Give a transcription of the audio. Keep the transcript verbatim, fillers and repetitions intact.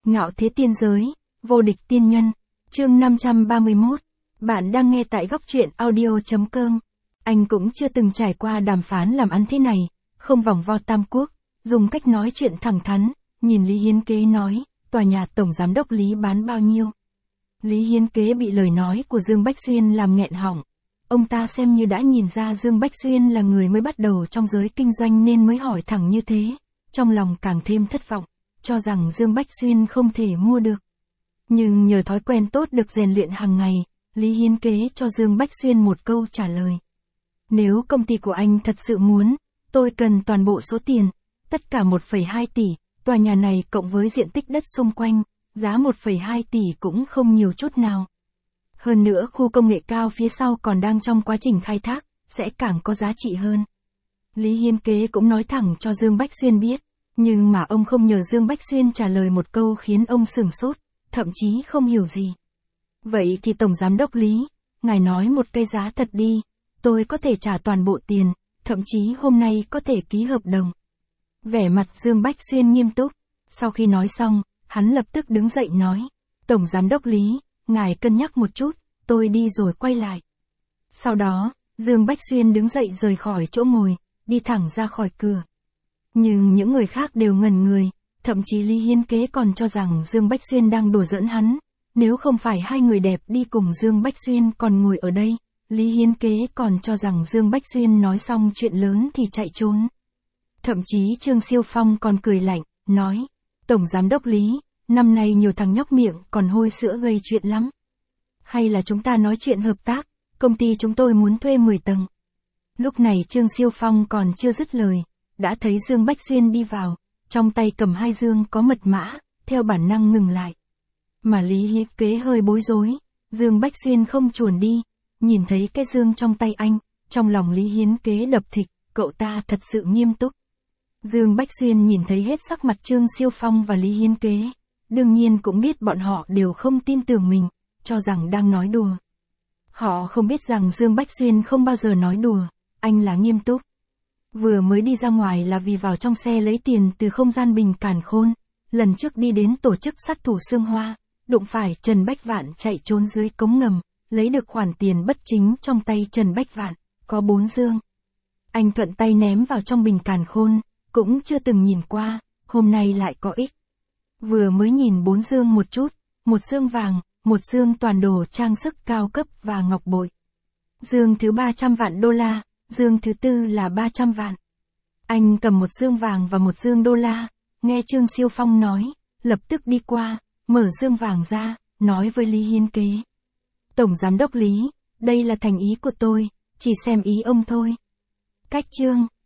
Ngạo thế tiên giới, vô địch tiên nhân, chương năm trăm ba mươi mốt. Bạn đang nghe tại góc truyện audio.com. Anh cũng chưa từng trải qua đàm phán làm ăn thế này, không vòng vo tam quốc, dùng cách nói chuyện thẳng thắn, nhìn Lý Hiến Kế nói, tòa nhà tổng giám đốc Lý bán bao nhiêu. Lý Hiến Kế bị lời nói của Dương Bách Xuyên làm nghẹn họng. Ông ta xem như đã nhìn ra Dương Bách Xuyên là người mới bắt đầu trong giới kinh doanh nên mới hỏi thẳng như thế, trong lòng càng thêm thất vọng, cho rằng Dương Bách Xuyên không thể mua được. Nhưng nhờ thói quen tốt được rèn luyện hàng ngày, Lý Hiến Kế cho Dương Bách Xuyên một câu trả lời. Nếu công ty của anh thật sự muốn, tôi cần toàn bộ số tiền, tất cả một phẩy hai tỷ, tòa nhà này cộng với diện tích đất xung quanh, giá một phẩy hai tỷ cũng không nhiều chút nào. Hơn nữa khu công nghệ cao phía sau còn đang trong quá trình khai thác, sẽ càng có giá trị hơn. Lý Hiến Kế cũng nói thẳng cho Dương Bách Xuyên biết, nhưng mà ông không nhờ Dương Bách Xuyên trả lời một câu khiến ông sửng sốt, thậm chí không hiểu gì. Vậy thì Tổng Giám đốc Lý, ngài nói một cái giá thật đi, tôi có thể trả toàn bộ tiền, thậm chí hôm nay có thể ký hợp đồng. Vẻ mặt Dương Bách Xuyên nghiêm túc, sau khi nói xong, hắn lập tức đứng dậy nói, Tổng Giám đốc Lý, ngài cân nhắc một chút, tôi đi rồi quay lại. Sau đó, Dương Bách Xuyên đứng dậy rời khỏi chỗ ngồi, đi thẳng ra khỏi cửa. Nhưng những người khác đều ngẩn người, thậm chí Lý Hiến Kế còn cho rằng Dương Bách Xuyên đang đùa giỡn hắn. Nếu không phải hai người đẹp đi cùng Dương Bách Xuyên còn ngồi ở đây, Lý Hiến Kế còn cho rằng Dương Bách Xuyên nói xong chuyện lớn thì chạy trốn. Thậm chí Trương Siêu Phong còn cười lạnh, nói, Tổng Giám đốc Lý, năm nay nhiều thằng nhóc miệng còn hôi sữa gây chuyện lắm. Hay là chúng ta nói chuyện hợp tác, công ty chúng tôi muốn thuê mười tầng. Lúc này Trương Siêu Phong còn chưa dứt lời, đã thấy Dương Bách Xuyên đi vào, trong tay cầm hai dương có mật mã, theo bản năng ngừng lại. Mà Lý Hiến Kế hơi bối rối, Dương Bách Xuyên không chuồn đi, nhìn thấy cái dương trong tay anh, trong lòng Lý Hiến Kế đập thịch, cậu ta thật sự nghiêm túc. Dương Bách Xuyên nhìn thấy hết sắc mặt Trương Siêu Phong và Lý Hiến Kế, đương nhiên cũng biết bọn họ đều không tin tưởng mình, cho rằng đang nói đùa. Họ không biết rằng Dương Bách Xuyên không bao giờ nói đùa, anh là nghiêm túc. Vừa mới đi ra ngoài là vì vào trong xe lấy tiền từ không gian bình càn khôn, lần trước đi đến tổ chức sát thủ Sương Hoa, đụng phải Trần Bách Vạn chạy trốn dưới cống ngầm, lấy được khoản tiền bất chính trong tay Trần Bách Vạn, có bốn dương. Anh thuận tay ném vào trong bình càn khôn, cũng chưa từng nhìn qua, hôm nay lại có ích. Vừa mới nhìn bốn dương một chút, một dương vàng, một dương toàn đồ trang sức cao cấp và ngọc bội. Dương thứ ba trăm vạn đô la, dương thứ tư là ba trăm vạn. Anh cầm một dương vàng và một dương đô la, nghe Trương Siêu Phong nói, lập tức đi qua, mở dương vàng ra, nói với Lý Hiến Kế. Tổng Giám đốc Lý, đây là thành ý của tôi, chỉ xem ý ông thôi. Cách chương